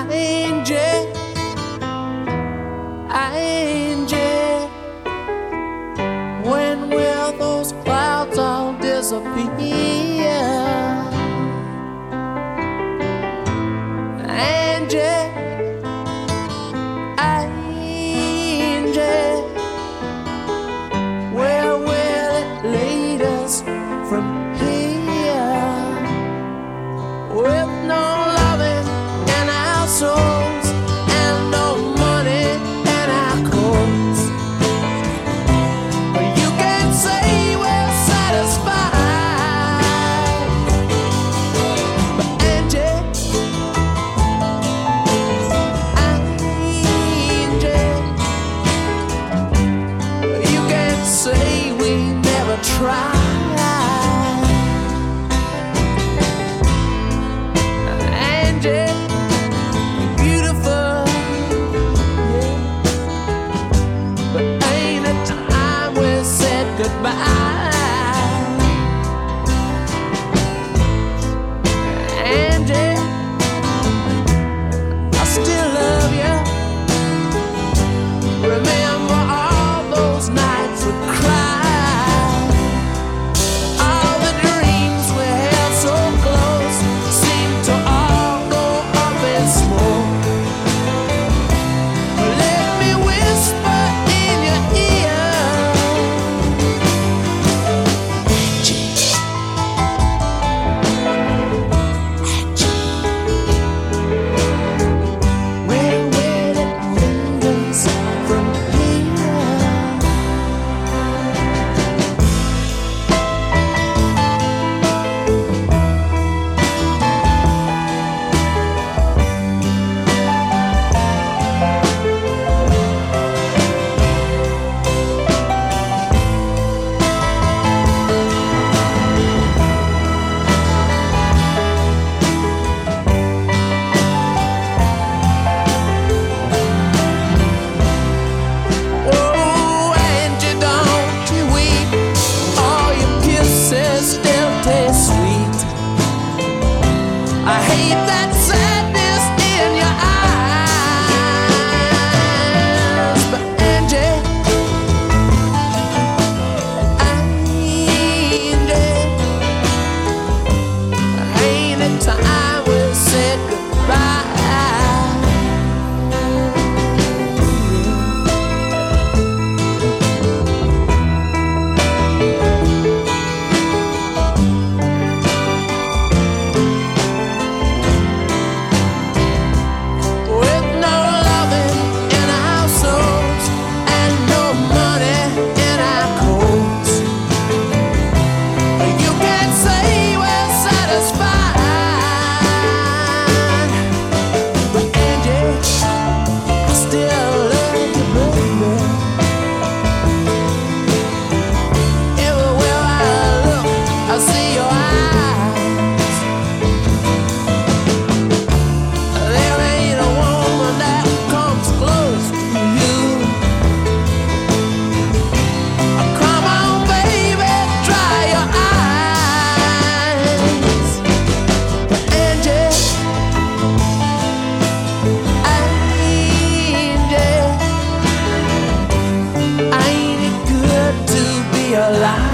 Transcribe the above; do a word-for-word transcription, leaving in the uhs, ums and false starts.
Angie, Angie, when will those clouds all disappear? Angie, Angie, where will it lead us from here? With no loving in our souls and no money in our coats, you can't say we're satisfied. But Angie, Angie, you can't say we never tried. Beautiful, yeah. But ain't it time we said goodbye? Angie, I still love you. Remember all those nights we cried. All the dreams we held so close seem to all go up in smoke. Let me whisper in your ear, Angie, Angie, where will it lead us from here? Oh, Angie, don't you weep. All your kisses still taste sweet. I hate that sadness in your eyes. But Angie, Angie, ain't it time we said goodbye? With no loving in our souls and no money in our coats, you can't say we're satisfied. But Angie, I still love you, baby. Everywhere I look, I see your eyes. There ain't a woman that comes close to you. Come on, baby, dry your eyes. Angie, Angie, ain't it good to be alive?